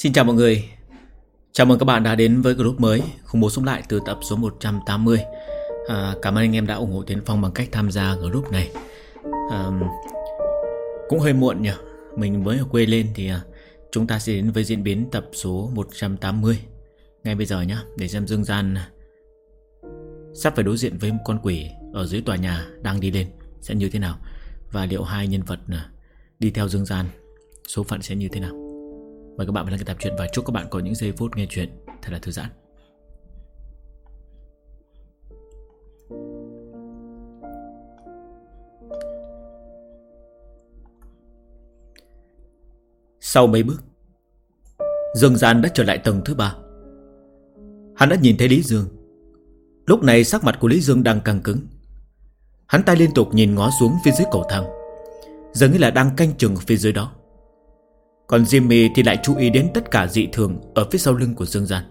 Xin chào mọi người. Chào mừng các bạn đã đến với group mới Khủng bố sống lại từ tập số 180. Cảm ơn anh em đã ủng hộ Tiến Phong bằng cách tham gia group này. Cũng hơi muộn nhỉ. Mình mới ở quê lên thì chúng ta sẽ đến với diễn biến tập số 180 ngay bây giờ nhé. Để xem Dương Gian sắp phải đối diện với một con quỷ ở dưới tòa nhà đang đi lên sẽ như thế nào. Và liệu hai nhân vật đi theo Dương Gian số phận sẽ như thế nào. Mời các bạn vào lắng nghe tập truyện và chúc các bạn có những giây phút nghe chuyện thật là thư giãn. Sau mấy bước, Dương Gian đã trở lại tầng thứ 3. Hắn đã nhìn thấy Lý Dương. Lúc này sắc mặt của Lý Dương đang căng cứng. Hắn tay liên tục nhìn ngó xuống phía dưới cầu thang, dường như là đang canh chừng phía dưới đó. Còn Jimmy thì lại chú ý đến tất cả dị thường ở phía sau lưng của Dương Gian.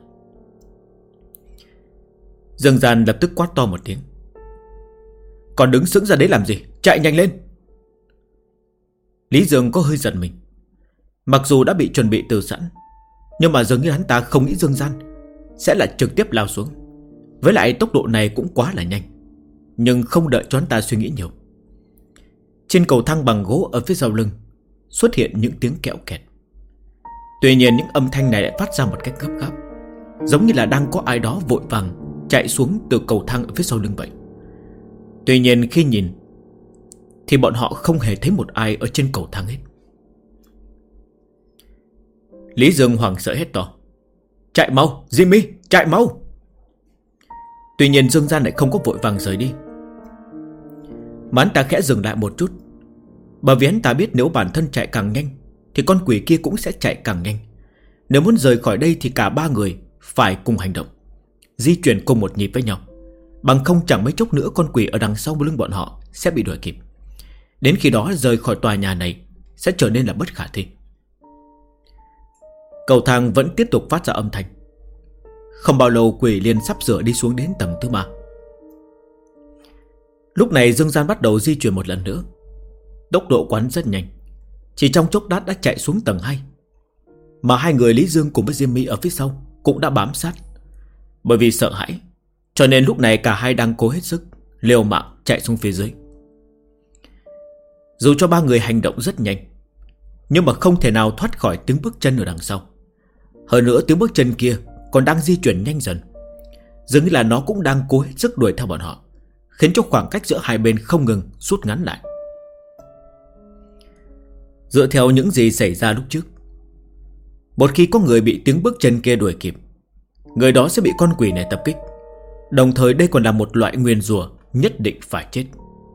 Dương Gian lập tức quát to một tiếng: "Còn đứng sững ra đấy làm gì? Chạy nhanh lên!" Lý Dương có hơi giận mình. Mặc dù đã bị chuẩn bị từ sẵn, nhưng mà dường như hắn ta không nghĩ Dương Gian sẽ là trực tiếp lao xuống. Với lại tốc độ này cũng quá là nhanh. Nhưng không đợi cho hắn ta suy nghĩ nhiều, trên cầu thang bằng gỗ ở phía sau lưng xuất hiện những tiếng kẹo kẹt. Tuy nhiên những âm thanh này lại phát ra một cách gấp gáp, giống như là đang có ai đó vội vàng chạy xuống từ cầu thang ở phía sau lưng vậy. Tuy nhiên khi nhìn thì bọn họ không hề thấy một ai ở trên cầu thang hết. Lý Dương hoảng sợ hét to: "Chạy mau, Jimmy, chạy mau!" Tuy nhiên Dương Gian lại không có vội vàng rời đi, mà hắn ta khẽ dừng lại một chút. Bởi vì hắn ta biết nếu bản thân chạy càng nhanh thì con quỷ kia cũng sẽ chạy càng nhanh. Nếu muốn rời khỏi đây thì cả ba người phải cùng hành động, di chuyển cùng một nhịp với nhau. Bằng không chẳng mấy chốc nữa con quỷ ở đằng sau lưng bọn họ sẽ bị đuổi kịp. Đến khi đó rời khỏi tòa nhà này sẽ trở nên là bất khả thi. Cầu thang vẫn tiếp tục phát ra âm thanh. Không bao lâu quỷ liền sắp sửa đi xuống đến tầng thứ 3. Lúc này Dương Gian bắt đầu di chuyển một lần nữa. Tốc độ quán rất nhanh, chỉ trong chốc lát đã chạy xuống tầng 2. Mà hai người Lý Dương cùng với Jimmy ở phía sau cũng đã bám sát. Bởi vì sợ hãi, cho nên lúc này cả hai đang cố hết sức liều mạng chạy xuống phía dưới. Dù cho ba người hành động rất nhanh, nhưng mà không thể nào thoát khỏi tiếng bước chân ở đằng sau. Hơn nữa tiếng bước chân kia còn đang di chuyển nhanh dần, dường như là nó cũng đang cố hết sức đuổi theo bọn họ, khiến cho khoảng cách giữa hai bên không ngừng rút ngắn lại. Dựa theo những gì xảy ra lúc trước, một khi có người bị tiếng bước chân kia đuổi kịp, người đó sẽ bị con quỷ này tập kích. Đồng thời đây còn là một loại nguyền rủa nhất định phải chết.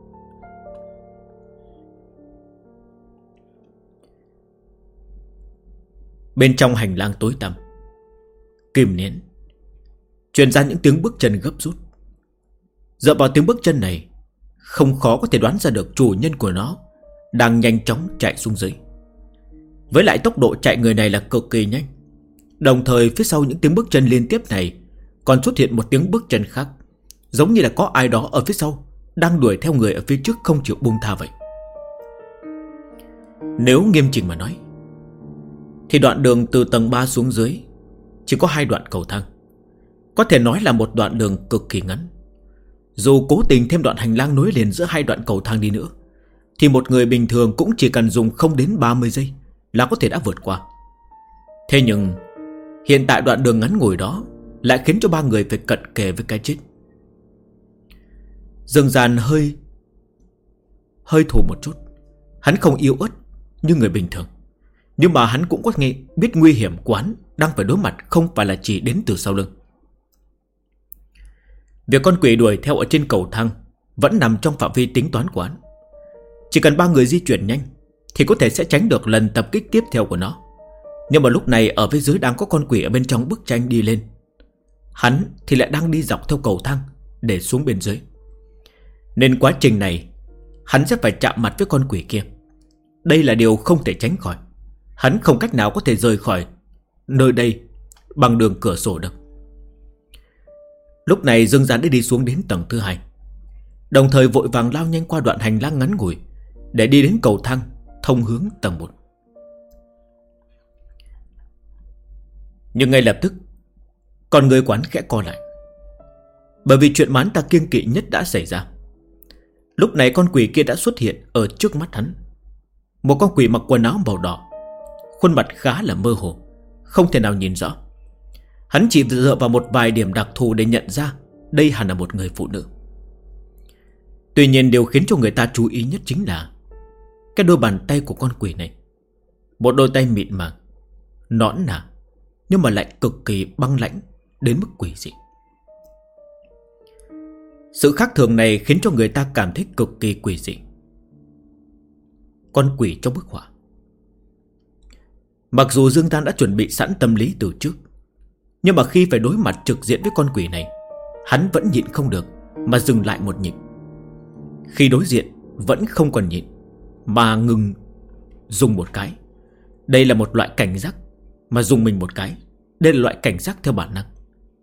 Bên trong hành lang tối tăm, kìm nén truyền ra những tiếng bước chân gấp rút. Dựa vào tiếng bước chân này, không khó có thể đoán ra được chủ nhân của nó đang nhanh chóng chạy xuống dưới. Với lại tốc độ chạy người này là cực kỳ nhanh. Đồng thời phía sau những tiếng bước chân liên tiếp này còn xuất hiện một tiếng bước chân khác, giống như là có ai đó ở phía sau đang đuổi theo người ở phía trước không chịu buông tha vậy. Nếu nghiêm chỉnh mà nói thì đoạn đường từ tầng 3 xuống dưới chỉ có 2 đoạn cầu thang, có thể nói là một đoạn đường cực kỳ ngắn. Dù cố tình thêm đoạn hành lang nối liền giữa 2 đoạn cầu thang đi nữa thì một người bình thường cũng chỉ cần dùng không đến 30 giây là có thể đã vượt qua. Thế nhưng hiện tại đoạn đường ngắn ngủi đó lại khiến cho ba người phải cận kề với cái chết. Dương Gian hơi thủ một chút. Hắn không yếu ớt như người bình thường, nhưng mà hắn cũng có biết nguy hiểm của hắn đang phải đối mặt không phải là chỉ đến từ sau lưng. Việc con quỷ đuổi theo ở trên cầu thang vẫn nằm trong phạm vi tính toán của hắn. Chỉ cần ba người di chuyển nhanh thì có thể sẽ tránh được lần tập kích tiếp theo của nó. Nhưng mà lúc này ở phía dưới đang có con quỷ ở bên trong bức tranh đi lên. Hắn thì lại đang đi dọc theo cầu thang để xuống bên dưới. Nên quá trình này hắn sẽ phải chạm mặt với con quỷ kia. Đây là điều không thể tránh khỏi. Hắn không cách nào có thể rời khỏi nơi đây bằng đường cửa sổ được. Lúc này Dương Gian đã đi xuống đến tầng thứ 2, đồng thời vội vàng lao nhanh qua đoạn hành lang ngắn ngủi để đi đến cầu thang thông hướng tầng 1. Nhưng ngay lập tức con người quán khẽ co lại. Bởi vì chuyện mà hắn ta kiêng kỵ nhất đã xảy ra. Lúc này con quỷ kia đã xuất hiện ở trước mắt hắn. Một con quỷ mặc quần áo màu đỏ, khuôn mặt khá là mơ hồ, không thể nào nhìn rõ. Hắn chỉ dựa vào một vài điểm đặc thù để nhận ra đây hẳn là một người phụ nữ. Tuy nhiên điều khiến cho người ta chú ý nhất chính là cái đôi bàn tay của con quỷ này. Một đôi tay mịn màng, nõn nà, nhưng mà lại cực kỳ băng lãnh đến mức quỷ dị. Sự khác thường này khiến cho người ta cảm thấy cực kỳ quỷ dị. Con quỷ trong bức họa. Mặc dù Dương Tan đã chuẩn bị sẵn tâm lý từ trước, nhưng mà khi phải đối mặt trực diện với con quỷ này, hắn vẫn nhịn không được mà dừng lại một nhịp. Khi đối diện vẫn không còn nhịn, mà ngừng dùng một cái. Đây là một loại cảnh giác. Mà dùng mình một cái, đây là loại cảnh giác theo bản năng.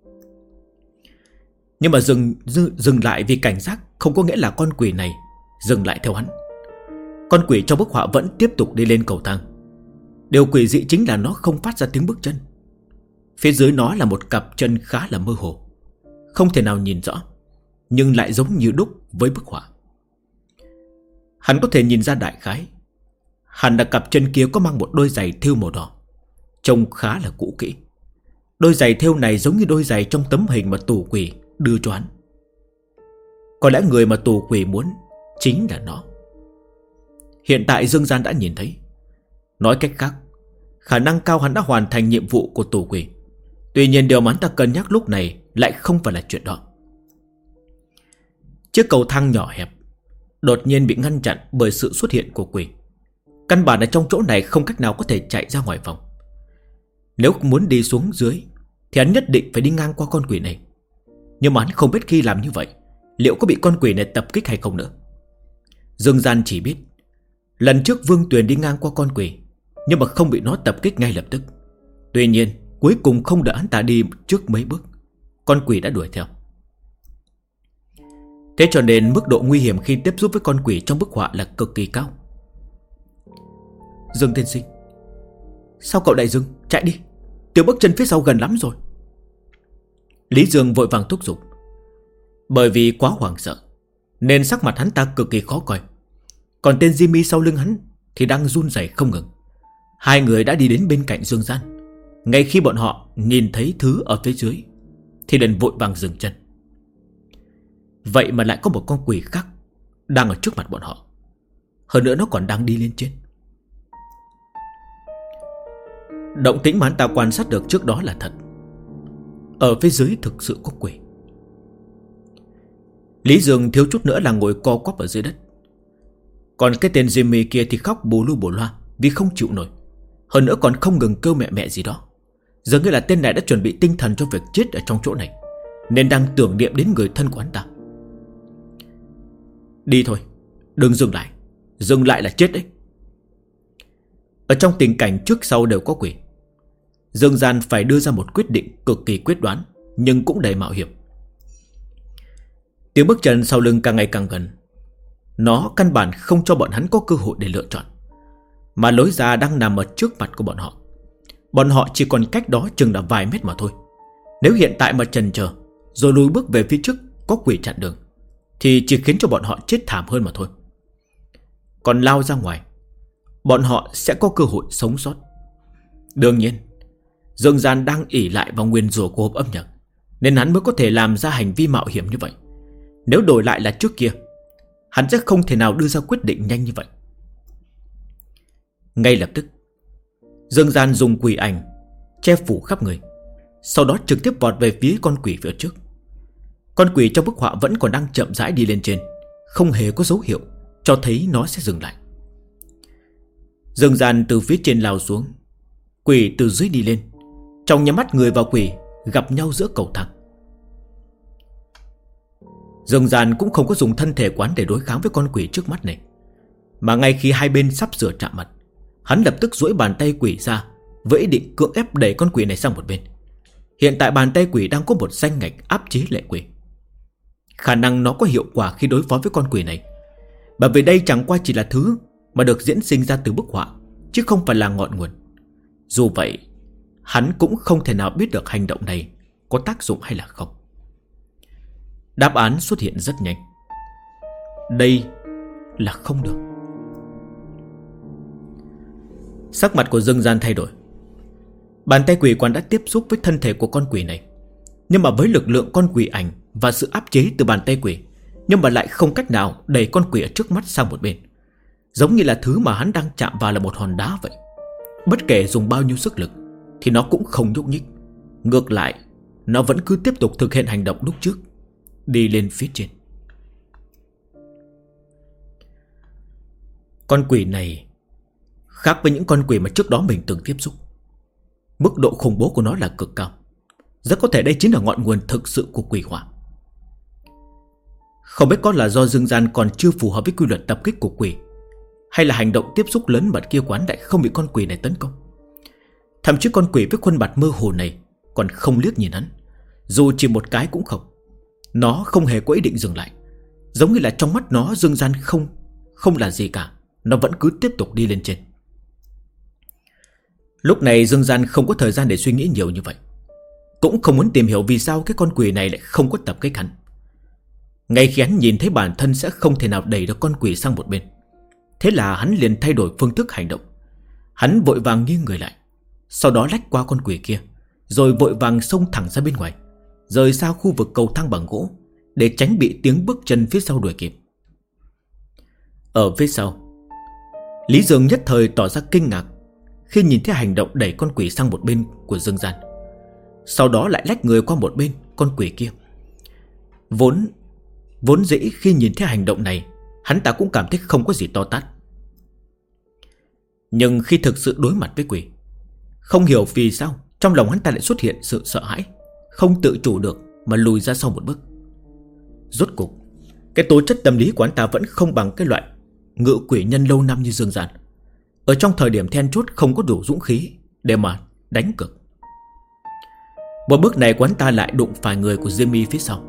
Nhưng mà dừng lại vì cảnh giác không có nghĩa là con quỷ này dừng lại theo hắn. Con quỷ trong bức họa vẫn tiếp tục đi lên cầu thang. Điều quỷ dị chính là nó không phát ra tiếng bước chân. Phía dưới nó là một cặp chân khá là mơ hồ, không thể nào nhìn rõ, nhưng lại giống như đúc với bức họa. Hắn có thể nhìn ra đại khái, hẳn là cặp chân kia có mang một đôi giày thêu màu đỏ, trông khá là cũ kỹ. Đôi giày thêu này giống như đôi giày trong tấm hình mà tù quỷ đưa cho hắn. Có lẽ người mà tù quỷ muốn chính là nó. Hiện tại Dương Gian đã nhìn thấy. Nói cách khác, khả năng cao hắn đã hoàn thành nhiệm vụ của tù quỷ. Tuy nhiên điều mà hắn ta cân nhắc lúc này lại không phải là chuyện đó. Chiếc cầu thang nhỏ hẹp đột nhiên bị ngăn chặn bởi sự xuất hiện của quỷ. Căn bản ở trong chỗ này không cách nào có thể chạy ra ngoài phòng. Nếu muốn đi xuống dưới thì hắn nhất định phải đi ngang qua con quỷ này. Nhưng mà hắn không biết khi làm như vậy liệu có bị con quỷ này tập kích hay không nữa. Dương Gian chỉ biết lần trước Vương Tuyền đi ngang qua con quỷ, nhưng mà không bị nó tập kích ngay lập tức. Tuy nhiên cuối cùng không đợi hắn ta đi trước mấy bước, con quỷ đã đuổi theo. Thế cho nên mức độ nguy hiểm khi tiếp xúc với con quỷ trong bức họa là cực kỳ cao. Dương tiên sinh, sao cậu đại Dương, chạy đi, tiếng bước chân phía sau gần lắm rồi. Lý Dương vội vàng thúc giục. Bởi vì quá hoảng sợ nên sắc mặt hắn ta cực kỳ khó coi. Còn tên Jimmy sau lưng hắn thì đang run rẩy không ngừng. Hai người đã đi đến bên cạnh Dương Gian. Ngay khi bọn họ nhìn thấy thứ ở phía dưới thì liền vội vàng dừng chân. Vậy mà lại có một con quỷ khác đang ở trước mặt bọn họ. Hơn nữa nó còn đang đi lên trên. Động tĩnh mà hắn ta quan sát được trước đó là thật. Ở phía dưới thực sự có quỷ. Lý Dương thiếu chút nữa là ngồi co quắp ở dưới đất. Còn cái tên Jimmy kia thì khóc bù lu bù loa vì không chịu nổi. Hơn nữa còn không ngừng kêu mẹ mẹ gì đó. Dường như là tên này đã chuẩn bị tinh thần cho việc chết ở trong chỗ này, nên đang tưởng niệm đến người thân của hắn ta. Đi thôi, đừng dừng lại. Dừng lại là chết đấy. Ở trong tình cảnh trước sau đều có quỷ, Dương Gian phải đưa ra một quyết định cực kỳ quyết đoán, nhưng cũng đầy mạo hiểm. Tiếng bước chân sau lưng càng ngày càng gần. Nó căn bản không cho bọn hắn có cơ hội để lựa chọn, mà lối ra đang nằm ở trước mặt của bọn họ. Bọn họ chỉ còn cách đó chừng là vài mét mà thôi. Nếu hiện tại mà chần chờ rồi lùi bước về phía trước có quỷ chặn đường thì chỉ khiến cho bọn họ chết thảm hơn mà thôi. Còn lao ra ngoài, bọn họ sẽ có cơ hội sống sót. Đương nhiên Dương Gian đang ỷ lại vào nguyên rủa của hộp âm nhạc, nên hắn mới có thể làm ra hành vi mạo hiểm như vậy. Nếu đổi lại là trước kia, hắn sẽ không thể nào đưa ra quyết định nhanh như vậy. Ngay lập tức Dương Gian dùng quỷ ảnh che phủ khắp người, sau đó trực tiếp vọt về phía con quỷ phía trước. Con quỷ trong bức họa vẫn còn đang chậm rãi đi lên trên, không hề có dấu hiệu cho thấy nó sẽ dừng lại. Dương Gian từ phía trên lao xuống, quỷ từ dưới đi lên. Trong nhắm mắt người và quỷ gặp nhau giữa cầu thang. Dương Gian cũng không có dùng thân thể quán để đối kháng với con quỷ trước mắt này, mà ngay khi hai bên sắp sửa chạm mặt, hắn lập tức duỗi bàn tay quỷ ra với ý định cưỡng ép đẩy con quỷ này sang một bên. Hiện tại bàn tay quỷ đang có một danh ngạch áp chế lệ quỷ. Khả năng nó có hiệu quả khi đối phó với con quỷ này, bởi vì đây chẳng qua chỉ là thứ mà được diễn sinh ra từ bức họa, chứ không phải là ngọn nguồn. Dù vậy, hắn cũng không thể nào biết được hành động này có tác dụng hay là không. Đáp án xuất hiện rất nhanh. Đây là không được. Sắc mặt của Dương Gian thay đổi. Bàn tay quỷ quán đã tiếp xúc với thân thể của con quỷ này, nhưng mà với lực lượng con quỷ ảnh và sự áp chế từ bàn tay quỷ, nhưng mà lại không cách nào đẩy con quỷ ở trước mắt sang một bên. Giống như là thứ mà hắn đang chạm vào là một hòn đá vậy. Bất kể dùng bao nhiêu sức lực thì nó cũng không nhúc nhích. Ngược lại, nó vẫn cứ tiếp tục thực hiện hành động lúc trước, đi lên phía trên. Con quỷ này khác với những con quỷ mà trước đó mình từng tiếp xúc. Mức độ khủng bố của nó là cực cao. Rất có thể đây chính là ngọn nguồn thực sự của quỷ hỏa. Không biết có là do Dương Gian còn chưa phù hợp với quy luật tập kích của quỷ, hay là hành động tiếp xúc lớn mật kia quán lại không bị con quỷ này tấn công. Thậm chí con quỷ với khuôn mặt mơ hồ này còn không liếc nhìn hắn, dù chỉ một cái cũng không. Nó không hề có ý định dừng lại. Giống như là trong mắt nó Dương Gian không là gì cả. Nó vẫn cứ tiếp tục đi lên trên. Lúc này Dương Gian không có thời gian để suy nghĩ nhiều như vậy, cũng không muốn tìm hiểu vì sao cái con quỷ này lại không có tập kích hắn. Ngay khi hắn nhìn thấy bản thân sẽ không thể nào đẩy được con quỷ sang một bên, thế là hắn liền thay đổi phương thức hành động. Hắn vội vàng nghiêng người lại, sau đó lách qua con quỷ kia, rồi vội vàng xông thẳng ra bên ngoài, rời xa khu vực cầu thang bằng gỗ, để tránh bị tiếng bước chân phía sau đuổi kịp. Ở phía sau, Lý Dương nhất thời tỏ ra kinh ngạc khi nhìn thấy hành động đẩy con quỷ sang một bên của Dương Gian, sau đó lại lách người qua một bên con quỷ kia. Vốn dĩ khi nhìn thấy hành động này, hắn ta cũng cảm thấy không có gì to tát. Nhưng khi thực sự đối mặt với quỷ, không hiểu vì sao trong lòng hắn ta lại xuất hiện sự sợ hãi, không tự chủ được mà lùi ra sau một bước. Rốt cục, cái tố chất tâm lý của hắn ta vẫn không bằng cái loại ngự quỷ nhân lâu năm như Dương Gian. Ở trong thời điểm then chốt không có đủ dũng khí để mà đánh cược. Một bước này của hắn ta lại đụng phải người của Jimmy phía sau.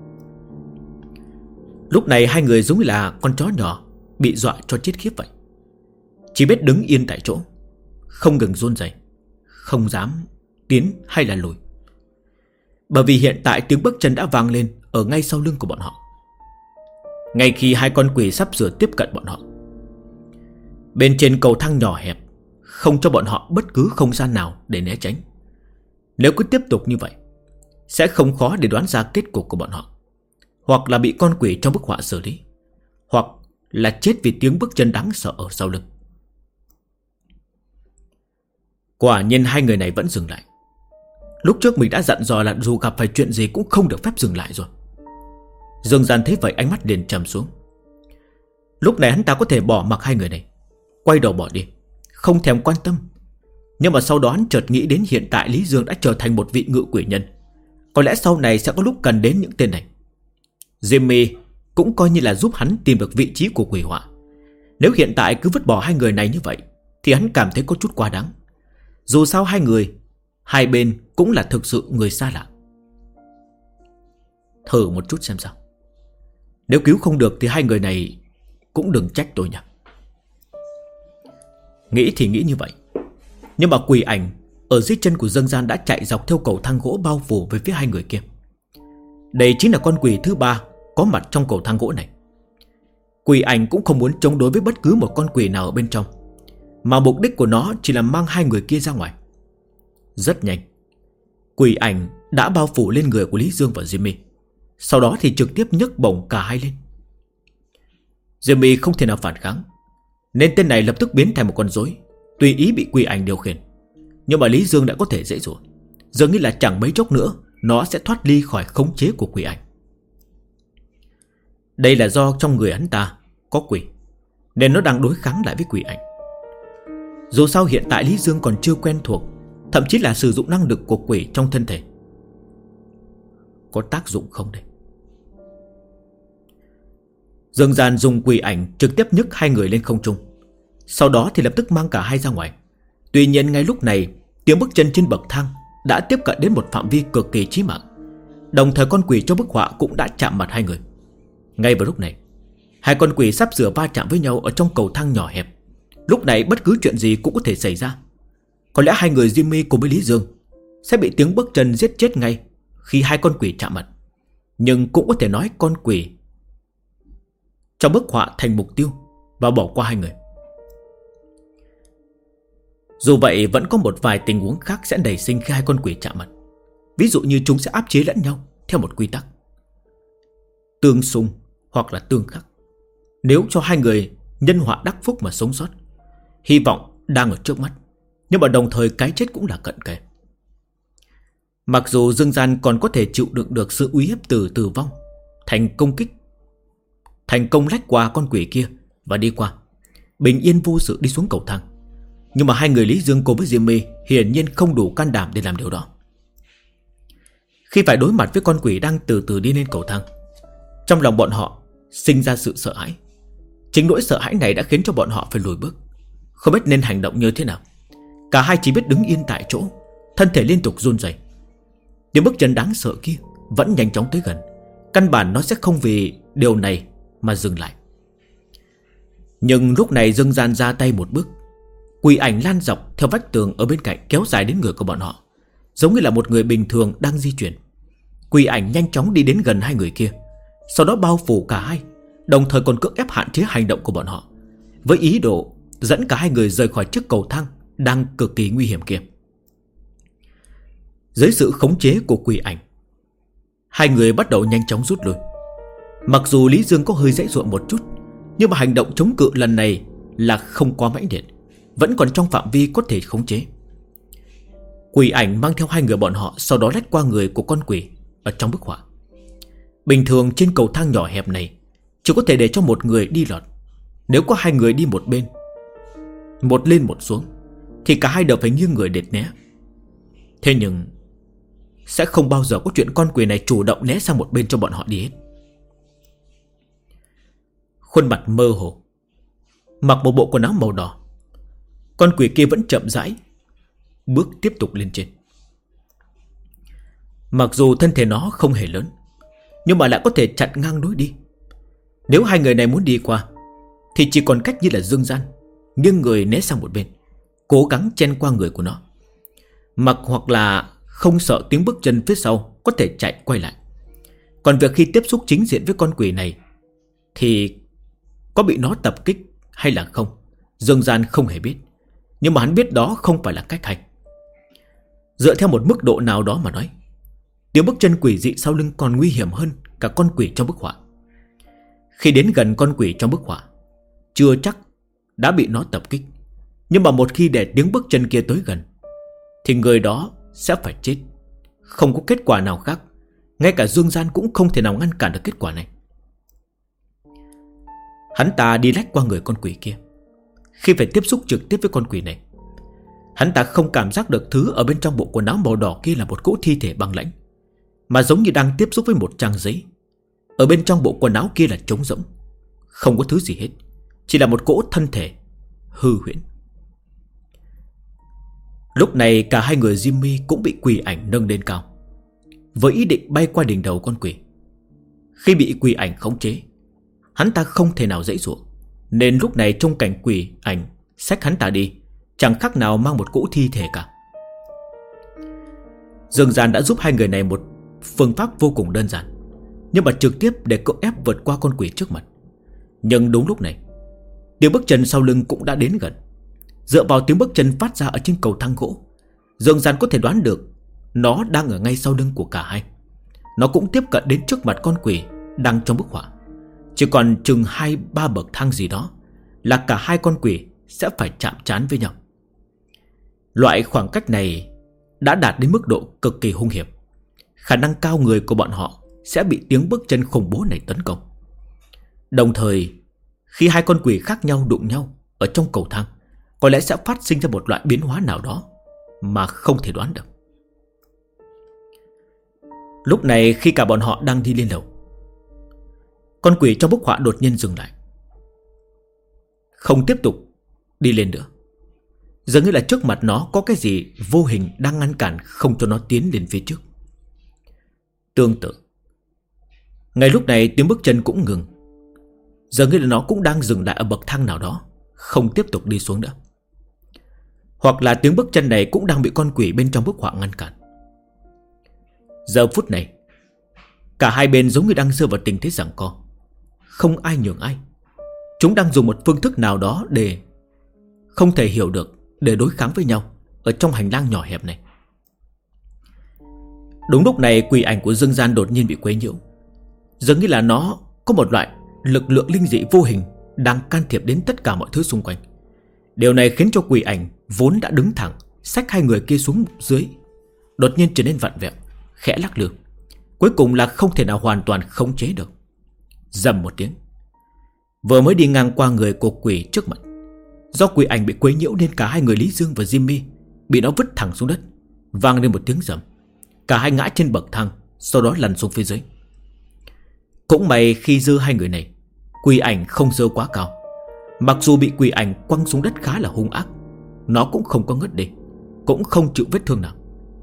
Lúc này hai người giống như là con chó nhỏ bị dọa cho chết khiếp vậy, chỉ biết đứng yên tại chỗ, không ngừng run rẩy, không dám tiến hay là lùi. Bởi vì hiện tại tiếng bước chân đã vang lên ở ngay sau lưng của bọn họ. Ngay khi hai con quỷ sắp sửa tiếp cận bọn họ, bên trên cầu thang nhỏ hẹp không cho bọn họ bất cứ không gian nào để né tránh. Nếu cứ tiếp tục như vậy, sẽ không khó để đoán ra kết cục của bọn họ. Hoặc là bị con quỷ trong bức họa xử lý, hoặc là chết vì tiếng bước chân đáng sợ ở sau lưng. Quả nhiên hai người này vẫn dừng lại. Lúc trước mình đã dặn dò là dù gặp phải chuyện gì cũng không được phép dừng lại rồi. Dương Gian thấy vậy ánh mắt liền trầm xuống. Lúc này hắn ta có thể bỏ mặc hai người này, quay đầu bỏ đi, không thèm quan tâm. Nhưng mà sau đó hắn chợt nghĩ đến hiện tại Lý Dương đã trở thành một vị ngự quỷ nhân. Có lẽ sau này sẽ có lúc cần đến những tên này. Jimmy cũng coi như là giúp hắn tìm được vị trí của quỷ họa. Nếu hiện tại cứ vứt bỏ hai người này như vậy thì hắn cảm thấy có chút quá đáng. Dù sao hai bên cũng là thực sự người xa lạ. Thử một chút xem sao. Nếu cứu không được thì hai người này cũng đừng trách tôi nhỉ. Nghĩ thì nghĩ như vậy, nhưng mà quỷ ảnh ở dưới chân của Dương Gian đã chạy dọc theo cầu thang gỗ bao phủ về phía hai người kia. Đây chính là con quỷ thứ ba có mặt trong cầu thang gỗ này. Quỷ ảnh cũng không muốn chống đối với bất cứ một con quỷ nào ở bên trong, mà mục đích của nó chỉ là mang hai người kia ra ngoài. Rất nhanh, quỷ ảnh đã bao phủ lên người của Lý Dương và Jimmy, sau đó thì trực tiếp nhấc bổng cả hai lên. Jimmy không thể nào phản kháng, nên tên này lập tức biến thành một con rối, tùy ý bị quỷ ảnh điều khiển. Nhưng mà Lý Dương đã có thể dễ dụa, dường như là chẳng mấy chốc nữa nó sẽ thoát ly khỏi khống chế của quỷ ảnh. Đây là do trong người hắn ta có quỷ, nên nó đang đối kháng lại với quỷ ảnh. Dù sao hiện tại Lý Dương còn chưa quen thuộc, thậm chí là sử dụng năng lực của quỷ trong thân thể. Có tác dụng không đây? Dương Gian dùng quỷ ảnh trực tiếp nhấc hai người lên không trung, sau đó thì lập tức mang cả hai ra ngoài. Tuy nhiên ngay lúc này, tiếng bước chân trên bậc thang đã tiếp cận đến một phạm vi cực kỳ chí mạng. Đồng thời con quỷ trong bức họa cũng đã chạm mặt hai người. Ngay vào lúc này, hai con quỷ sắp sửa va chạm với nhau ở trong cầu thang nhỏ hẹp. Lúc này bất cứ chuyện gì cũng có thể xảy ra. Có lẽ hai người Jimmy cùng với Lý Dương sẽ bị tiếng bước chân giết chết ngay khi hai con quỷ chạm mặt. Nhưng cũng có thể nói con quỷ trong bức họa thành mục tiêu và bỏ qua hai người. Dù vậy vẫn có một vài tình huống khác sẽ nảy sinh khi hai con quỷ chạm mặt. Ví dụ như chúng sẽ áp chế lẫn nhau theo một quy tắc tương xung hoặc là tương khắc. Nếu cho hai người nhân họa đắc phúc mà sống sót, hy vọng đang ở trước mắt, nhưng mà đồng thời cái chết cũng là cận kề. Mặc dù Dương Gian còn có thể chịu đựng được sự uy hiếp từ tử vong, thành công lách qua con quỷ kia và đi qua, bình yên vô sự đi xuống cầu thang. Nhưng mà hai người Lý Dương cùng với Jimmy hiển nhiên không đủ can đảm để làm điều đó. Khi phải đối mặt với con quỷ đang từ từ đi lên cầu thang, trong lòng bọn họ sinh ra sự sợ hãi. Chính nỗi sợ hãi này đã khiến cho bọn họ phải lùi bước, không biết nên hành động như thế nào. Cả hai chỉ biết đứng yên tại chỗ, thân thể liên tục run rẩy. Tiếng bước chân đáng sợ kia vẫn nhanh chóng tới gần, căn bản nó sẽ không vì điều này mà dừng lại. Nhưng lúc này Dương Gian ra tay một bước, quỷ ảnh lan dọc theo vách tường ở bên cạnh kéo dài đến người của bọn họ, giống như là một người bình thường đang di chuyển. Quỷ ảnh nhanh chóng đi đến gần hai người kia, sau đó bao phủ cả hai, đồng thời còn cưỡng ép hạn chế hành động của bọn họ, với ý đồ dẫn cả hai người rời khỏi chiếc cầu thang đang cực kỳ nguy hiểm kia. Dưới sự khống chế của quỷ ảnh, hai người bắt đầu nhanh chóng rút lui. Mặc dù Lý Dương có hơi dãy dụa một chút, nhưng mà hành động chống cự lần này là không quá mãnh liệt, vẫn còn trong phạm vi có thể khống chế. Quỷ ảnh mang theo hai người bọn họ, sau đó lách qua người của con quỷ ở trong bức họa. Bình thường trên cầu thang nhỏ hẹp này chỉ có thể để cho một người đi lọt. Nếu có hai người đi một bên, một lên một xuống, thì cả hai đều phải nghiêng người để né. Thế nhưng sẽ không bao giờ có chuyện con quỷ này chủ động né sang một bên cho bọn họ đi hết. Khuôn mặt mơ hồ, mặc một bộ quần áo màu đỏ, con quỷ kia vẫn chậm rãi bước tiếp tục lên trên. Mặc dù thân thể nó không hề lớn, nhưng mà lại có thể chặn ngang lối đi. Nếu hai người này muốn đi qua thì chỉ còn cách như là Dương Gian nghiêng người né sang một bên, cố gắng chen qua người của nó, hoặc là không sợ tiếng bước chân phía sau có thể chạy quay lại. Còn việc khi tiếp xúc chính diện với con quỷ này thì có bị nó tập kích hay là không, Dương Gian không hề biết. Nhưng mà hắn biết đó không phải là cách hành. Dựa theo một mức độ nào đó mà nói, tiếng bước chân quỷ dị sau lưng còn nguy hiểm hơn cả con quỷ trong bức họa. Khi đến gần con quỷ trong bức họa, chưa chắc đã bị nó tập kích, nhưng mà một khi để tiếng bước chân kia tới gần thì người đó sẽ phải chết. Không có kết quả nào khác, ngay cả Dương Gian cũng không thể nào ngăn cản được kết quả này. Hắn ta đi lách qua người con quỷ kia. Khi phải tiếp xúc trực tiếp với con quỷ này, hắn ta không cảm giác được thứ ở bên trong bộ quần áo màu đỏ kia là một cỗ thi thể băng lãnh, mà giống như đang tiếp xúc với một trang giấy. Ở bên trong bộ quần áo kia là trống rỗng, không có thứ gì hết, chỉ là một cỗ thân thể hư huyễn. Lúc này cả hai người Jimmy cũng bị quỷ ảnh nâng lên cao, với ý định bay qua đỉnh đầu con quỷ. Khi bị quỷ ảnh khống chế, hắn ta không thể nào dãy dụa, nên lúc này trong cảnh quỷ ảnh xách hắn ta đi, chẳng khác nào mang một cỗ thi thể cả. Dương Gian đã giúp hai người này một phương pháp vô cùng đơn giản, nhưng mà trực tiếp để cưỡng ép vượt qua con quỷ trước mặt. Nhưng đúng lúc này, tiếng bước chân sau lưng cũng đã đến gần. Dựa vào tiếng bước chân phát ra ở trên cầu thang gỗ, Dương Gian có thể đoán được nó đang ở ngay sau lưng của cả hai. Nó cũng tiếp cận đến trước mặt con quỷ đang trong bức họa. Chỉ còn chừng 2-3 bậc thang gì đó là cả hai con quỷ sẽ phải chạm trán với nhau. Loại khoảng cách này đã đạt đến mức độ cực kỳ hung hiểm. Khả năng cao người của bọn họ sẽ bị tiếng bước chân khủng bố này tấn công. Đồng thời, khi hai con quỷ khác nhau đụng nhau ở trong cầu thang, có lẽ sẽ phát sinh ra một loại biến hóa nào đó mà không thể đoán được. Lúc này khi cả bọn họ đang đi lên lầu, con quỷ trong bức họa đột nhiên dừng lại, không tiếp tục đi lên nữa. Dường như là trước mặt nó có cái gì vô hình đang ngăn cản không cho nó tiến lên phía trước. Tương tự, ngay lúc này tiếng bước chân cũng ngừng. Dường như là nó cũng đang dừng lại ở bậc thang nào đó, không tiếp tục đi xuống nữa. hoặc là tiếng bước chân này cũng đang bị con quỷ bên trong bức họa ngăn cản. Giờ phút này, cả hai bên giống như đang rơi vào tình thế giằng co, không ai nhường ai. Chúng đang dùng một phương thức nào đó để không thể hiểu được, để đối kháng với nhau ở trong hành lang nhỏ hẹp này. Đúng lúc này, quỷ ảnh của Dương Gian đột nhiên bị quấy nhiễu. Dường như là nó có một loại lực lượng linh dị vô hình đang can thiệp đến tất cả mọi thứ xung quanh. Điều này khiến cho quỷ ảnh vốn đã đứng thẳng, xách hai người kia xuống dưới, đột nhiên trở nên vặn vẹo, khẽ lắc lư, cuối cùng là không thể nào hoàn toàn khống chế được. Rầm một tiếng, vừa mới đi ngang qua người của quỷ trước mặt, do quỷ ảnh bị quấy nhiễu nên cả hai người Lý Dương và Jimmy bị nó vứt thẳng xuống đất, vang lên một tiếng rầm. Cả hai ngã trên bậc thang, sau đó lăn xuống phía dưới. Cũng may khi giơ hai người này, quỷ ảnh không giơ quá cao. Mặc dù bị quỷ ảnh quăng xuống đất khá là hung ác, nó cũng không có ngất đi, cũng không chịu vết thương nào.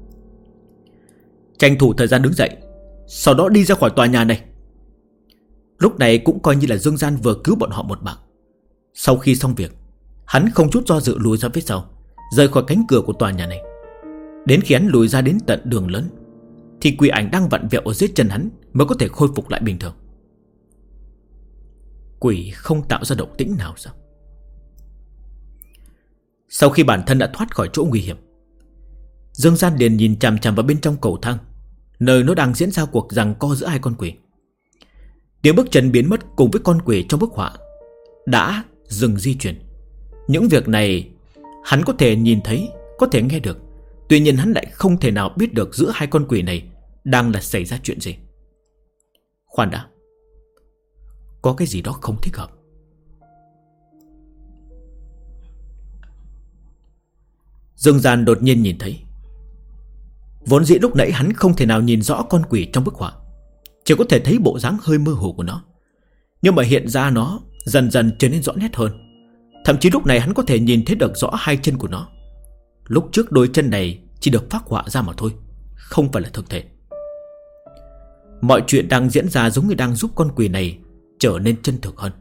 Tranh thủ thời gian đứng dậy, sau đó đi ra khỏi tòa nhà này. Lúc này cũng coi như là Dương Gian vừa cứu bọn họ một mạng. Sau khi xong việc, hắn không chút do dự lùi ra phía sau, rời khỏi cánh cửa của tòa nhà này. Đến khi hắn lùi ra đến tận đường lớn, thì quỷ ảnh đang vặn vẹo ở dưới chân hắn mới có thể khôi phục lại bình thường. Quỷ không tạo ra động tĩnh nào sao? Sau khi bản thân đã thoát khỏi chỗ nguy hiểm, Dương Gian liền nhìn chằm chằm vào bên trong cầu thang, nơi nó đang diễn ra cuộc giằng co giữa hai con quỷ. Tiếng bước chân biến mất cùng với con quỷ trong bức họa đã dừng di chuyển. Những việc này hắn có thể nhìn thấy, có thể nghe được. Tuy nhiên hắn lại không thể nào biết được giữa hai con quỷ này đang là xảy ra chuyện gì. Khoan đã, có cái gì đó không thích hợp. Dương Gian đột nhiên nhìn thấy, vốn dĩ lúc nãy hắn không thể nào nhìn rõ con quỷ trong bức họa, chỉ có thể thấy bộ dáng hơi mơ hồ của nó. Nhưng mà hiện ra nó dần dần trở nên rõ nét hơn. Thậm chí lúc này hắn có thể nhìn thấy được rõ hai chân của nó. Lúc trước đôi chân này chỉ được phác họa ra mà thôi, không phải là thực thể. Mọi chuyện đang diễn ra giống như đang giúp con quỷ này trở nên chân thực hơn.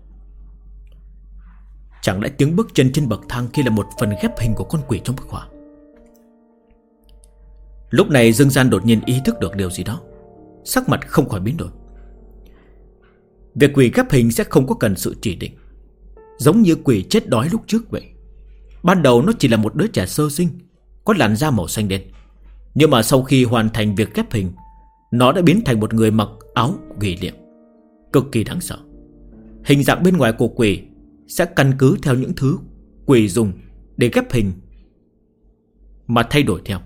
Chẳng lẽ tiếng bước chân trên bậc thang kia là một phần ghép hình của con quỷ trong bức họa? Lúc này Dương Gian đột nhiên ý thức được điều gì đó, sắc mặt không khỏi biến đổi. Việc quỷ ghép hình sẽ không có cần sự chỉ định, giống như quỷ chết đói lúc trước vậy. Ban đầu nó chỉ là một đứa trẻ sơ sinh, có làn da màu xanh đen. Nhưng mà sau khi hoàn thành việc ghép hình, nó đã biến thành một người mặc áo quỷ liệm, cực kỳ đáng sợ. Hình dạng bên ngoài của quỷ sẽ căn cứ theo những thứ quỷ dùng để ghép hình mà thay đổi theo.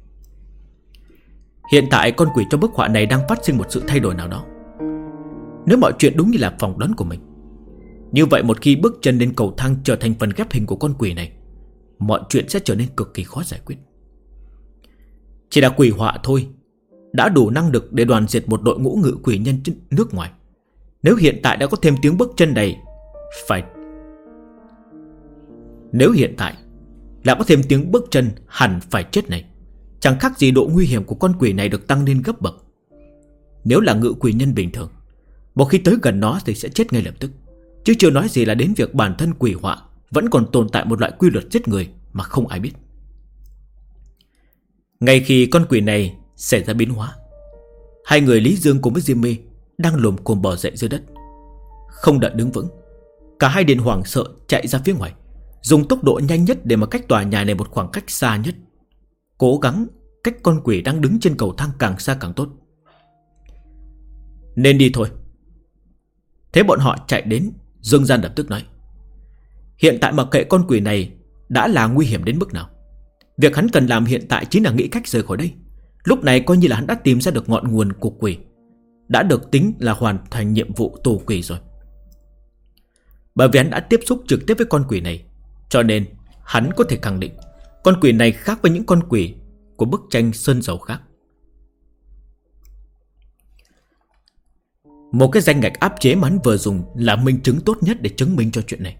Hiện tại con quỷ trong bức họa này đang phát sinh một sự thay đổi nào đó. Nếu mọi chuyện đúng như là phỏng đoán của mình, như vậy một khi bước chân lên cầu thang trở thành phần ghép hình của con quỷ này, mọi chuyện sẽ trở nên cực kỳ khó giải quyết. Chỉ là quỷ họa thôi đã đủ năng lực để đoàn diệt một đội ngũ ngự quỷ nhân nước ngoài. Nếu hiện tại đã có thêm tiếng bước chân này Nếu hiện tại là có thêm tiếng bước chân hẳn phải chết này, chẳng khác gì độ nguy hiểm của con quỷ này được tăng lên gấp bậc. Nếu là ngự quỷ nhân bình thường, một khi tới gần nó thì sẽ chết ngay lập tức, chứ chưa nói gì là đến việc bản thân quỷ họa vẫn còn tồn tại một loại quy luật giết người mà không ai biết. Ngay khi con quỷ này xảy ra biến hóa, hai người Lý Dương cùng với Jimmy đang lồm cồm bò dậy dưới đất. Không đợi đứng vững, cả hai liền hoảng sợ chạy ra phía ngoài, dùng tốc độ nhanh nhất để mà cách tòa nhà này một khoảng cách xa nhất, cố gắng cách con quỷ đang đứng trên cầu thang càng xa càng tốt. Nên đi thôi. Thế bọn họ chạy đến, Dương Gian lập tức nói, hiện tại mặc kệ con quỷ này đã là nguy hiểm đến mức nào, việc hắn cần làm hiện tại chính là nghĩ cách rời khỏi đây. Lúc này coi như là hắn đã tìm ra được ngọn nguồn của quỷ, đã được tính là hoàn thành nhiệm vụ tù quỷ rồi. Bởi vì hắn đã tiếp xúc trực tiếp với con quỷ này, cho nên hắn có thể khẳng định con quỷ này khác với những con quỷ của bức tranh sơn dầu khác. Một cái danh ngạch áp chế mà hắn vừa dùng là minh chứng tốt nhất để chứng minh cho chuyện này.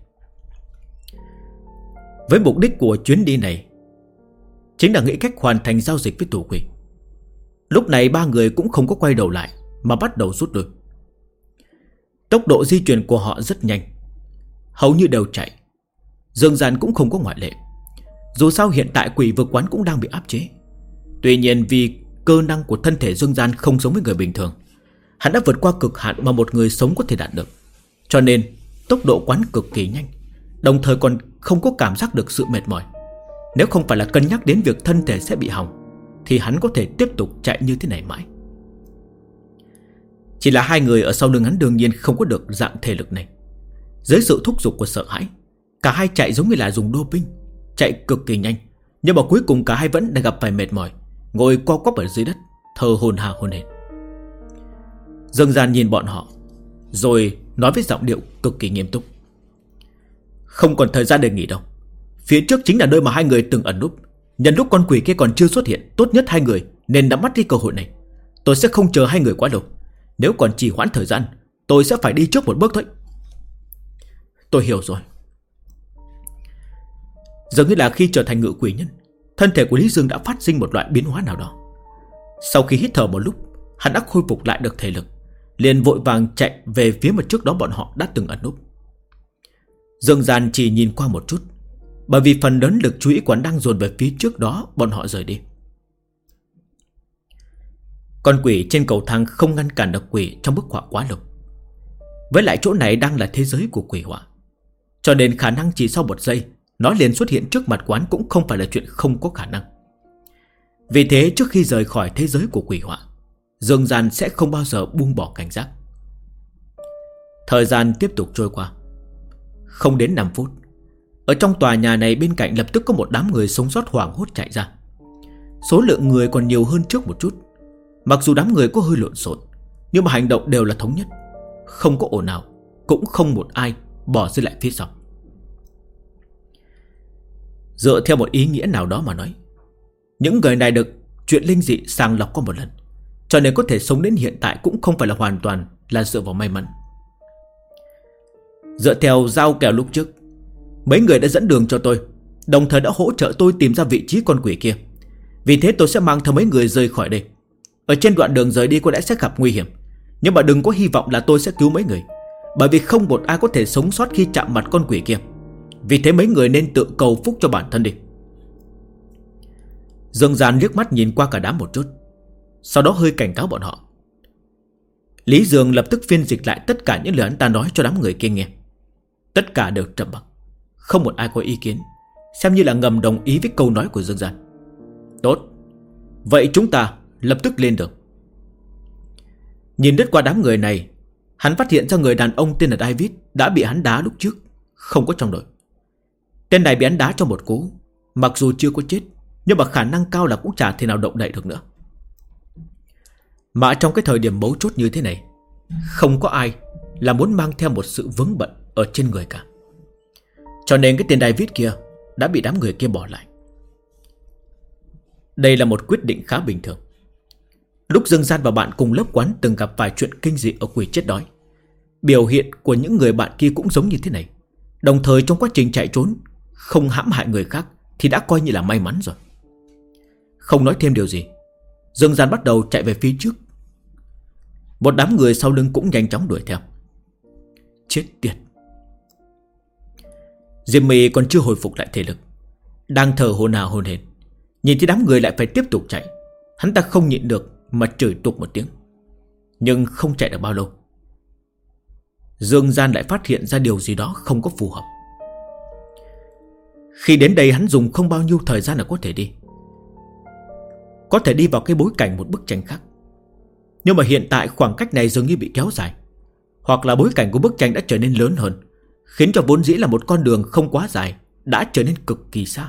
Với mục đích của chuyến đi này chính là nghĩ cách hoàn thành giao dịch với tù quỷ. Lúc này ba người cũng không có quay đầu lại mà bắt đầu rút lui. Tốc độ di chuyển của họ rất nhanh, hầu như đều chạy. Dương Gian cũng không có ngoại lệ. Dù sao hiện tại quỷ vực quán cũng đang bị áp chế. Tuy nhiên vì cơ năng của thân thể Dương Gian không giống với người bình thường, hắn đã vượt qua cực hạn mà một người sống có thể đạt được. Cho nên tốc độ quán cực kỳ nhanh, đồng thời còn không có cảm giác được sự mệt mỏi. Nếu không phải là cân nhắc đến việc thân thể sẽ bị hỏng, thì hắn có thể tiếp tục chạy như thế này mãi. Chỉ là hai người ở sau lưng hắn đương nhiên không có được dạng thể lực này. Dưới sự thúc giục của sợ hãi, cả hai chạy giống như là dùng đô binh, chạy cực kỳ nhanh. Nhưng mà cuối cùng cả hai vẫn đã gặp phải mệt mỏi, ngồi co quắp ở dưới đất, thở hổn hển hổn hển. Dương Gian nhìn bọn họ, rồi nói với giọng điệu cực kỳ nghiêm túc: không còn thời gian để nghỉ đâu. Phía trước chính là nơi mà hai người từng ẩn núp. Nhân lúc con quỷ kia còn chưa xuất hiện, tốt nhất hai người nên nắm bắt đi cơ hội này. Tôi sẽ không chờ hai người quá lâu. Nếu còn trì hoãn thời gian, tôi sẽ phải đi trước một bước thôi. Tôi hiểu rồi. Dường như là khi trở thành ngự quỷ nhân, thân thể của Lý Dương đã phát sinh một loại biến hóa nào đó. Sau khi hít thở một lúc, hắn đã khôi phục lại được thể lực, liền vội vàng chạy về phía mà trước đó bọn họ đã từng ẩn núp. Dương Gian chỉ nhìn qua một chút, bởi vì phần lớn lực chú ý quán đang dồn về phía trước đó bọn họ rời đi. Con quỷ trên cầu thang không ngăn cản được quỷ trong bức họa quá lâu. Với lại chỗ này đang là thế giới của quỷ họa, cho nên khả năng chỉ sau một giây nó liền xuất hiện trước mặt quán cũng không phải là chuyện không có khả năng. Vì thế trước khi rời khỏi thế giới của quỷ họa, Dương Gian sẽ không bao giờ buông bỏ cảnh giác. Thời gian tiếp tục trôi qua. Không đến 5 phút, ở trong tòa nhà này bên cạnh lập tức có một đám người sống sót hoảng hốt chạy ra. Số lượng người còn nhiều hơn trước một chút. Mặc dù đám người có hơi lộn xộn, nhưng mà hành động đều là thống nhất, không có ồn nào, cũng không một ai bỏ rơi lại phía sau. Dựa theo một ý nghĩa nào đó mà nói, những người này được chuyện linh dị sàng lọc qua một lần, cho nên có thể sống đến hiện tại cũng không phải là hoàn toàn là dựa vào may mắn. Dựa theo giao kèo lúc trước, mấy người đã dẫn đường cho tôi, đồng thời đã hỗ trợ tôi tìm ra vị trí con quỷ kia. Vì thế tôi sẽ mang theo mấy người rời khỏi đây. Ở trên đoạn đường rời đi có lẽ sẽ gặp nguy hiểm, nhưng mà đừng có hy vọng là tôi sẽ cứu mấy người, bởi vì không một ai có thể sống sót khi chạm mặt con quỷ kia. Vì thế mấy người nên tự cầu phúc cho bản thân đi. Dương Gian liếc mắt nhìn qua cả đám một chút, sau đó hơi cảnh cáo bọn họ. Lý Dương lập tức phiên dịch lại tất cả những lời hắn ta nói cho đám người kia nghe. Tất cả đều trầm mặc, không một ai có ý kiến, xem như là ngầm đồng ý với câu nói của Dương Gian. Tốt, vậy chúng ta lập tức lên đường. Nhìn lướt qua đám người này, hắn phát hiện ra người đàn ông tên là David đã bị hắn đá lúc trước, không có trong đội. Tên này bị hắn đá cho một cú, mặc dù chưa có chết, nhưng mà khả năng cao là cũng chả thể nào động đậy được nữa. Mà trong cái thời điểm mấu chốt như thế này, không có ai là muốn mang theo một sự vướng bận ở trên người cả. Cho nên cái tên David kia đã bị đám người kia bỏ lại. Đây là một quyết định khá bình thường. Lúc Dương Gian và bạn cùng lớp quán từng gặp vài chuyện kinh dị ở quỷ chết đói, biểu hiện của những người bạn kia cũng giống như thế này. Đồng thời trong quá trình chạy trốn không hãm hại người khác thì đã coi như là may mắn rồi. Không nói thêm điều gì, Dương Gian bắt đầu chạy về phía trước. Một đám người sau lưng cũng nhanh chóng đuổi theo. Chết tiệt. Jimmy còn chưa hồi phục lại thể lực, đang thở hổn hển hổn hển, nhìn thấy đám người lại phải tiếp tục chạy, hắn ta không nhịn được mà chửi tục một tiếng. Nhưng không chạy được bao lâu, Dương Gian lại phát hiện ra điều gì đó không có phù hợp. Khi đến đây hắn dùng không bao nhiêu thời gian là có thể đi, có thể đi vào cái bối cảnh một bức tranh khác. Nhưng mà hiện tại khoảng cách này dường như bị kéo dài, hoặc là bối cảnh của bức tranh đã trở nên lớn hơn, khiến cho vốn dĩ là một con đường không quá dài đã trở nên cực kỳ xa.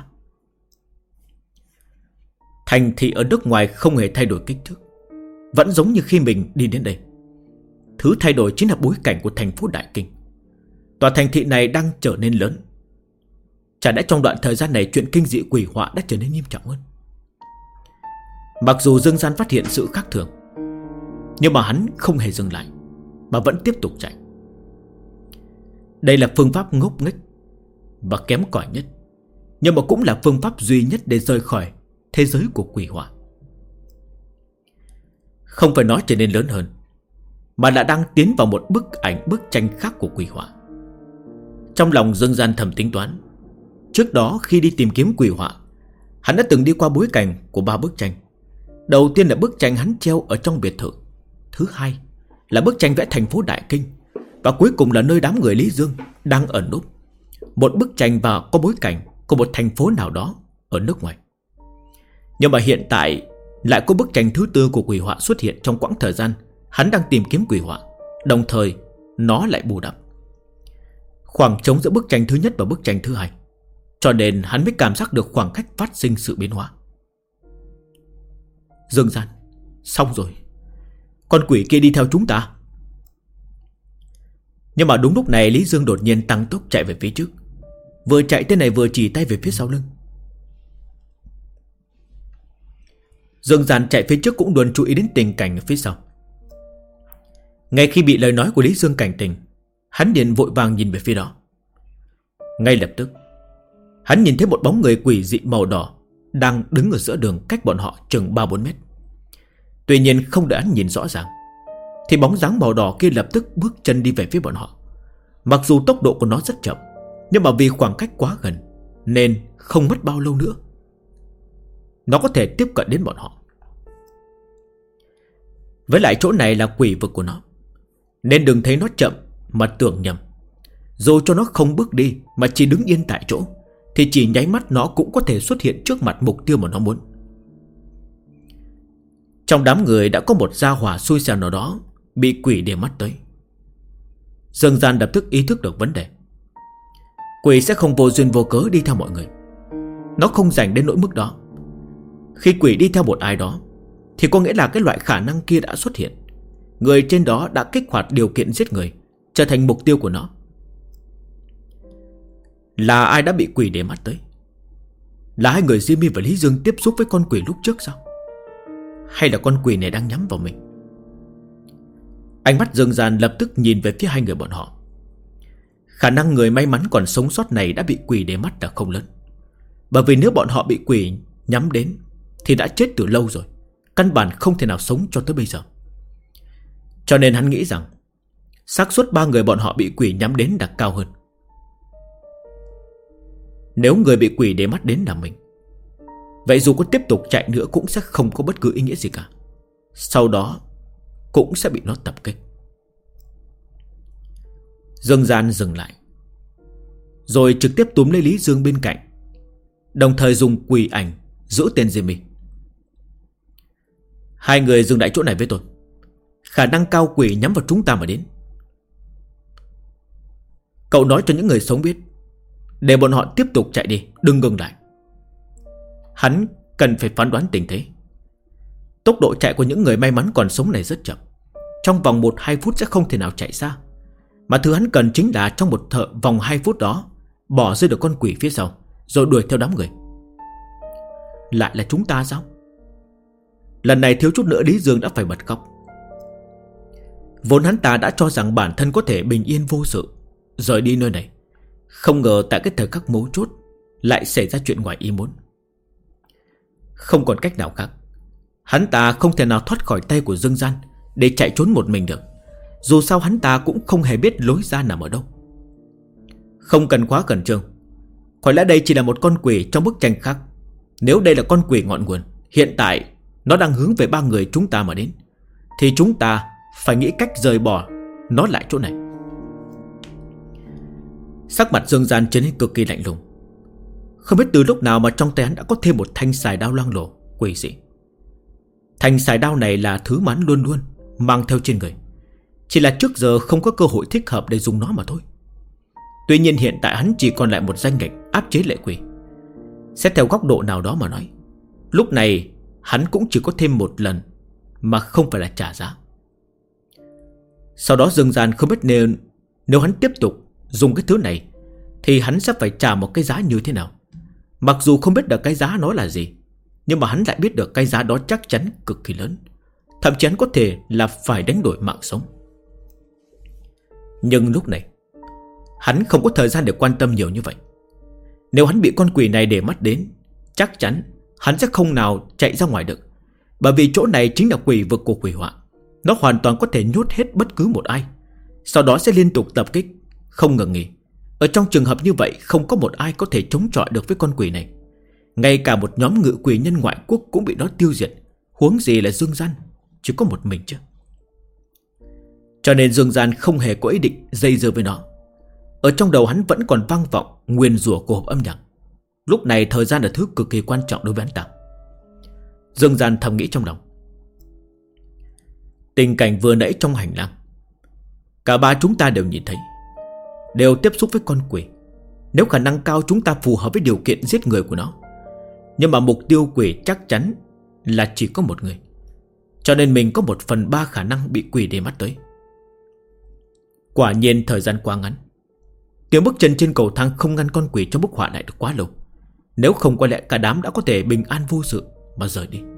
Thành thị ở nước ngoài không hề thay đổi kích thước, vẫn giống như khi mình đi đến đây. Thứ thay đổi chính là bối cảnh của thành phố Đại Kinh. Tòa thành thị này đang trở nên lớn. Chả lẽ trong đoạn thời gian này chuyện kinh dị quỷ họa đã trở nên nghiêm trọng hơn? Mặc dù Dương Gian phát hiện sự khác thường, nhưng mà hắn không hề dừng lại, mà vẫn tiếp tục chạy. Đây là phương pháp ngốc nghếch và kém cỏi nhất, nhưng mà cũng là phương pháp duy nhất để rời khỏi thế giới của quỷ họa. Không phải nói trở nên lớn hơn, mà là đang tiến vào một bức tranh khác của quỷ họa. Trong lòng Dương Gian thầm tính toán, Trước đó khi đi tìm kiếm quỷ họa, hắn đã từng đi qua bối cảnh của 3 bức tranh. Đầu tiên là bức tranh hắn treo ở trong biệt thự. Thứ hai là bức tranh vẽ thành phố Đại Kinh. Và cuối cùng là nơi đám người Lý Dương đang ẩn núp. Một bức tranh và có bối cảnh của một thành phố nào đó ở nước ngoài. Nhưng mà hiện tại lại có bức tranh thứ tư của quỷ họa xuất hiện trong quãng thời gian hắn đang tìm kiếm quỷ họa. Đồng thời nó lại bù đắp khoảng trống giữa bức tranh thứ nhất và bức tranh thứ hai. Cho nên hắn mới cảm giác được khoảng cách phát sinh sự biến hóa. Dương gian, xong rồi, con quỷ kia đi theo chúng ta. Nhưng mà đúng lúc này Lý Dương đột nhiên tăng tốc chạy về phía trước. Vừa chạy tên này vừa chỉ tay về phía sau lưng. Dương gian chạy phía trước cũng luôn chú ý đến tình cảnh ở phía sau. Ngay khi bị lời nói của Lý Dương cảnh tỉnh, hắn liền vội vàng nhìn về phía đó. Ngay lập tức hắn nhìn thấy một bóng người quỷ dị màu đỏ đang đứng ở giữa đường cách bọn họ chừng 3-4 mét. Tuy nhiên không đợi hắn nhìn rõ ràng thì bóng dáng màu đỏ kia lập tức bước chân đi về phía bọn họ. Mặc dù tốc độ của nó rất chậm, nhưng mà vì khoảng cách quá gần nên không mất bao lâu nữa nó có thể tiếp cận đến bọn họ. Với lại chỗ này là quỷ vực của nó, nên đừng thấy nó chậm mà tưởng nhầm. Dù cho nó không bước đi mà chỉ đứng yên tại chỗ thì chỉ nháy mắt nó cũng có thể xuất hiện trước mặt mục tiêu mà nó muốn. Trong đám người đã có một gia hỏa xui xẻo nào đó bị quỷ để mắt tới. Dương gian lập tức ý thức được vấn đề. Quỷ sẽ không vô duyên vô cớ đi theo mọi người. Nó không rảnh đến nỗi mức đó. Khi quỷ đi theo một ai đó thì có nghĩa là cái loại khả năng kia đã xuất hiện. Người trên đó đã kích hoạt điều kiện giết người, trở thành mục tiêu của nó. Là ai đã bị quỷ để mắt tới? Là hai người Jimmy và Lý Dương tiếp xúc với con quỷ lúc trước sao? Hay là con quỷ này đang nhắm vào mình? Ánh mắt Dương gian lập tức nhìn về phía hai người bọn họ. Khả năng người may mắn còn sống sót này đã bị quỷ để mắt là không lớn. Bởi vì nếu bọn họ bị quỷ nhắm đến thì đã chết từ lâu rồi, căn bản không thể nào sống cho tới bây giờ. Cho nên hắn nghĩ rằng xác suất 3 người bọn họ bị quỷ nhắm đến đã cao hơn. Nếu người bị quỷ để mắt đến là mình, vậy dù có tiếp tục chạy nữa cũng sẽ không có bất cứ ý nghĩa gì cả. Sau đó cũng sẽ bị nó tập kích. Dương gian dừng lại, rồi trực tiếp túm lấy Lý Dương bên cạnh, đồng thời dùng quỷ ảnh giữ tên Jimmy. Hai người dừng lại chỗ này với tôi. Khả năng cao quỷ nhắm vào chúng ta mà đến. Cậu nói cho những người sống biết, để bọn họ tiếp tục chạy đi, đừng ngừng lại. Hắn cần phải phán đoán tình thế. Tốc độ chạy của những người may mắn còn sống này rất chậm. Trong vòng 1-2 phút sẽ không thể nào chạy xa. Mà thứ hắn cần chính là trong một vòng 2 phút đó bỏ rơi được con quỷ phía sau, rồi đuổi theo đám người. Lại là chúng ta sao? Lần này thiếu chút nữa Lý Dương đã phải bật khóc. Vốn hắn ta đã cho rằng bản thân có thể bình yên vô sự rời đi nơi này. Không ngờ tại cái thời khắc mấu chốt lại xảy ra chuyện ngoài ý muốn. Không còn cách nào khác, hắn ta không thể nào thoát khỏi tay của Dương gian để chạy trốn một mình được. Dù sao hắn ta cũng không hề biết lối ra nằm ở đâu. Không cần quá khẩn trương. Có lẽ đây chỉ là một con quỷ trong bức tranh khác. Nếu đây là con quỷ ngọn nguồn, hiện tại nó đang hướng về 3 người chúng ta mà đến, thì chúng ta phải nghĩ cách rời bỏ nó lại chỗ này. Sắc mặt Dương gian trở nên cực kỳ lạnh lùng. Không biết từ lúc nào mà trong tay hắn đã có thêm một thanh xài đao loang lổ quỷ dị. Thanh xài đao này là thứ mà hắn luôn luôn mang theo trên người, chỉ là trước giờ không có cơ hội thích hợp để dùng nó mà thôi. Tuy nhiên hiện tại hắn chỉ còn lại một danh ngạch áp chế lệ quỷ. Xét theo góc độ nào đó mà nói, lúc này hắn cũng chỉ có thêm một lần, mà không phải là trả giá. Sau đó Dương gian không biết nếu hắn tiếp tục dùng cái thứ này thì hắn sẽ phải trả một cái giá như thế nào. Mặc dù không biết được cái giá nó là gì, nhưng mà hắn lại biết được cái giá đó chắc chắn cực kỳ lớn. Thậm chí hắn có thể là phải đánh đổi mạng sống. Nhưng lúc này hắn không có thời gian để quan tâm nhiều như vậy. Nếu hắn bị con quỷ này để mắt đến, chắc chắn hắn sẽ không nào chạy ra ngoài được. Bởi vì chỗ này chính là quỷ vực của quỷ họa. Nó hoàn toàn có thể nhốt hết bất cứ một ai, sau đó sẽ liên tục tập kích, không ngừng nghỉ. Ở trong trường hợp như vậy, không có một ai có thể chống chọi được với con quỷ này. Ngay cả một nhóm ngự quỷ nhân ngoại quốc cũng bị nó tiêu diệt, huống gì là Dương Gian chỉ có một mình chứ. Cho nên Dương Gian không hề có ý định dây dưa với nó. Ở trong đầu hắn vẫn còn vang vọng nguyền rủa của hộp âm nhạc. Lúc này thời gian là thứ cực kỳ quan trọng đối với hắn ta. Dương Gian thầm nghĩ trong lòng. Tình cảnh vừa nãy trong hành lang, cả ba chúng ta đều nhìn thấy, đều tiếp xúc với con quỷ. Nếu khả năng cao chúng ta phù hợp với điều kiện giết người của nó. Nhưng mà mục tiêu quỷ chắc chắn là chỉ có một người, cho nên mình có 1/3 khả năng bị quỷ để mắt tới. Quả nhiên thời gian quá ngắn. Tiếng bước chân trên cầu thang không ngăn con quỷ trong bức họa lại được quá lâu. Nếu không có lẽ cả đám đã có thể bình an vô sự mà rời đi.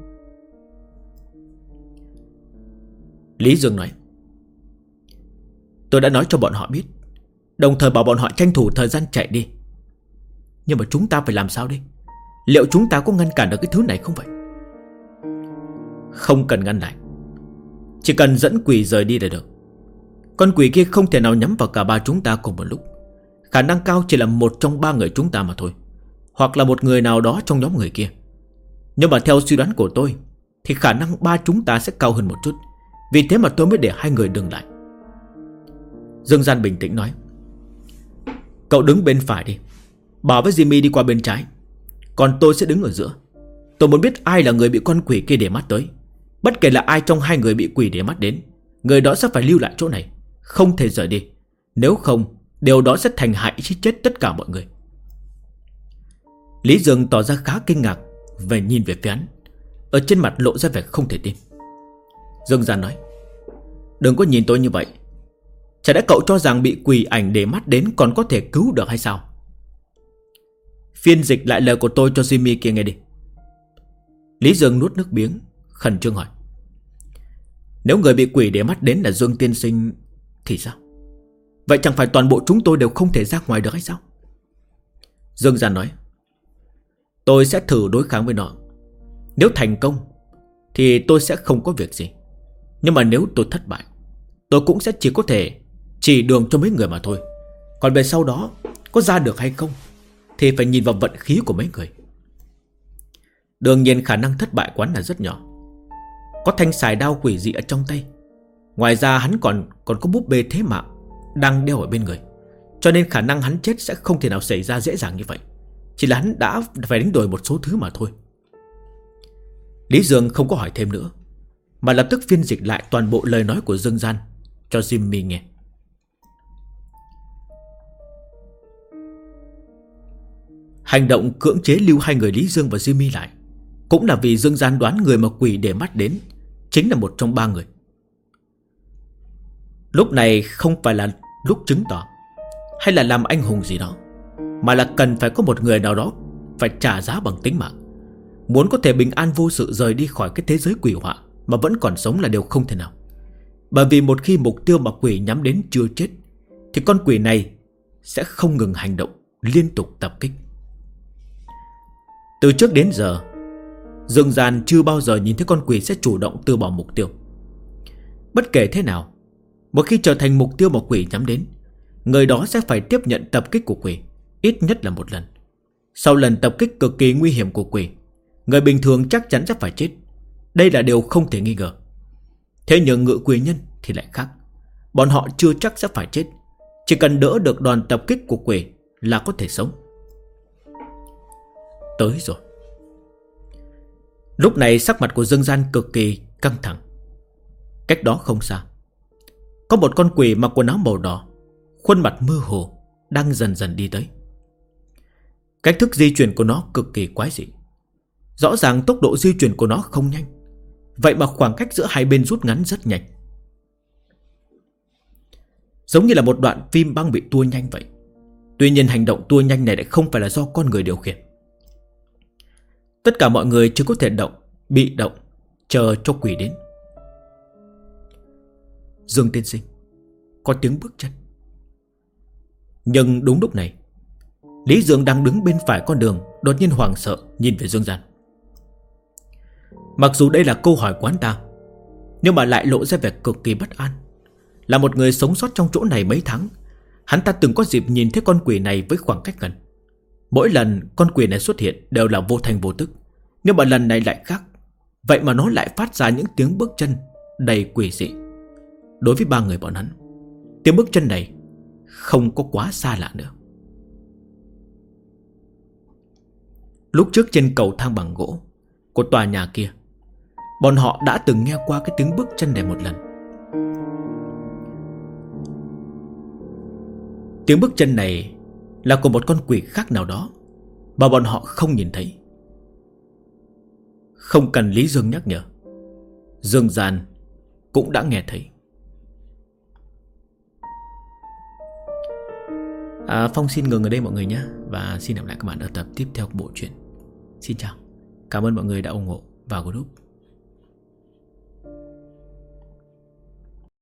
Lý Dương nói: tôi đã nói cho bọn họ biết, đồng thời bảo bọn họ tranh thủ thời gian chạy đi. Nhưng mà chúng ta phải làm sao đây? Liệu chúng ta có ngăn cản được cái thứ này không vậy? Không cần ngăn lại, chỉ cần dẫn quỷ rời đi là được. Con quỷ kia không thể nào nhắm vào cả ba chúng ta cùng một lúc. Khả năng cao chỉ là một trong 3 người chúng ta mà thôi, hoặc là một người nào đó trong nhóm người kia. Nhưng mà theo suy đoán của tôi thì khả năng 3 chúng ta sẽ cao hơn một chút. Vì thế mà tôi mới để 2 người dừng lại. Dương Gian bình tĩnh nói: cậu đứng bên phải đi, bảo với Jimmy đi qua bên trái, còn tôi sẽ đứng ở giữa. Tôi muốn biết ai là người bị con quỷ kia để mắt tới. Bất kể là ai trong 2 người bị quỷ để mắt đến, người đó sẽ phải lưu lại chỗ này, không thể rời đi. Nếu không, điều đó sẽ thành hại chết tất cả mọi người. Lý Dương tỏ ra khá kinh ngạc về nhìn về phía hắn, ở trên mặt lộ ra vẻ không thể tin. Dương Gian nói: đừng có nhìn tôi như vậy. Chả lẽ cậu cho rằng bị quỷ ảnh để mắt đến còn có thể cứu được hay sao? Phiên dịch lại lời của tôi cho Jimmy kia nghe đi. Lý Dương nuốt nước miếng, khẩn trương hỏi: nếu người bị quỷ để mắt đến là Dương tiên sinh thì sao? Vậy chẳng phải toàn bộ chúng tôi đều không thể ra ngoài được hay sao? Dương Gian nói: tôi sẽ thử đối kháng với nó. Nếu thành công thì tôi sẽ không có việc gì. Nhưng mà nếu tôi thất bại, tôi cũng sẽ chỉ có thể chỉ đường cho mấy người mà thôi. Còn về sau đó có ra được hay không thì phải nhìn vào vận khí của mấy người. Đương nhiên khả năng thất bại quán là rất nhỏ. Có thanh xài đao quỷ dị ở trong tay. Ngoài ra hắn còn có búp bê thế mạng đang đeo ở bên người. Cho nên khả năng hắn chết sẽ không thể nào xảy ra dễ dàng như vậy. Chỉ là hắn đã phải đánh đổi một số thứ mà thôi. Lý Dương không có hỏi thêm nữa, mà lập tức phiên dịch lại toàn bộ lời nói của Dương Gian cho Jimmy nghe. Hành động cưỡng chế lưu 2 người Lý Dương và Jimmy lại cũng là vì Dương Gian đoán người mà quỷ để mắt đến chính là một trong 3 người. Lúc này không phải là lúc chứng tỏ hay là làm anh hùng gì đó, mà là cần phải có một người nào đó phải trả giá bằng tính mạng. Muốn có thể bình an vô sự rời đi khỏi cái thế giới quỷ họa mà vẫn còn sống là điều không thể nào. Bởi vì một khi mục tiêu mà quỷ nhắm đến chưa chết thì con quỷ này sẽ không ngừng hành động, liên tục tập kích. Từ trước đến giờ, Dương Gian chưa bao giờ nhìn thấy con quỷ sẽ chủ động từ bỏ mục tiêu. Bất kể thế nào, một khi trở thành mục tiêu mà quỷ nhắm đến, người đó sẽ phải tiếp nhận tập kích của quỷ, ít nhất là một lần. Sau lần tập kích cực kỳ nguy hiểm của quỷ, người bình thường chắc chắn sẽ phải chết. Đây là điều không thể nghi ngờ. Thế nhưng ngự quỷ nhân thì lại khác. Bọn họ chưa chắc sẽ phải chết, chỉ cần đỡ được đòn tập kích của quỷ là có thể sống. Tới rồi. Lúc này sắc mặt của Dương Gian cực kỳ căng thẳng. Cách đó không xa, có một con quỷ mặc quần áo màu đỏ, khuôn mặt mơ hồ, đang dần dần đi tới. Cách thức di chuyển của nó cực kỳ quái dị. Rõ ràng tốc độ di chuyển của nó không nhanh, vậy mà khoảng cách giữa hai bên rút ngắn rất nhanh, giống như là một đoạn phim băng bị tua nhanh vậy. Tuy nhiên hành động tua nhanh này lại không phải là do con người điều khiển. Tất cả mọi người chỉ có thể bị động, chờ cho quỷ đến. Dương tiên sinh, có tiếng bước chân. Nhưng đúng lúc này, Lý Dương đang đứng bên phải con đường đột nhiên hoảng sợ nhìn về Dương Gian. Mặc dù đây là câu hỏi của hắn ta, nhưng mà lại lộ ra vẻ cực kỳ bất an. Là một người sống sót trong chỗ này mấy tháng, Hắn ta từng có dịp nhìn thấy con quỷ này với khoảng cách gần. Mỗi lần con quỷ này xuất hiện đều là vô thành vô tức, nhưng mà lần này lại khác. Vậy mà nó lại phát ra những tiếng bước chân đầy quỷ dị. Đối với ba người bọn hắn, tiếng bước chân này không có quá xa lạ nữa. Lúc trước trên cầu thang bằng gỗ của tòa nhà kia, bọn họ đã từng nghe qua cái tiếng bước chân này một lần. Tiếng bước chân này là của một con quỷ khác nào đó mà bọn họ không nhìn thấy. Không cần Lý Dương nhắc nhở, Dương Gian cũng đã nghe thấy. Phong xin ngừng ở đây mọi người nhé. Và xin gặp lại các bạn ở tập tiếp theo của bộ truyện. Xin chào. Cảm ơn mọi người đã ủng hộ vào group.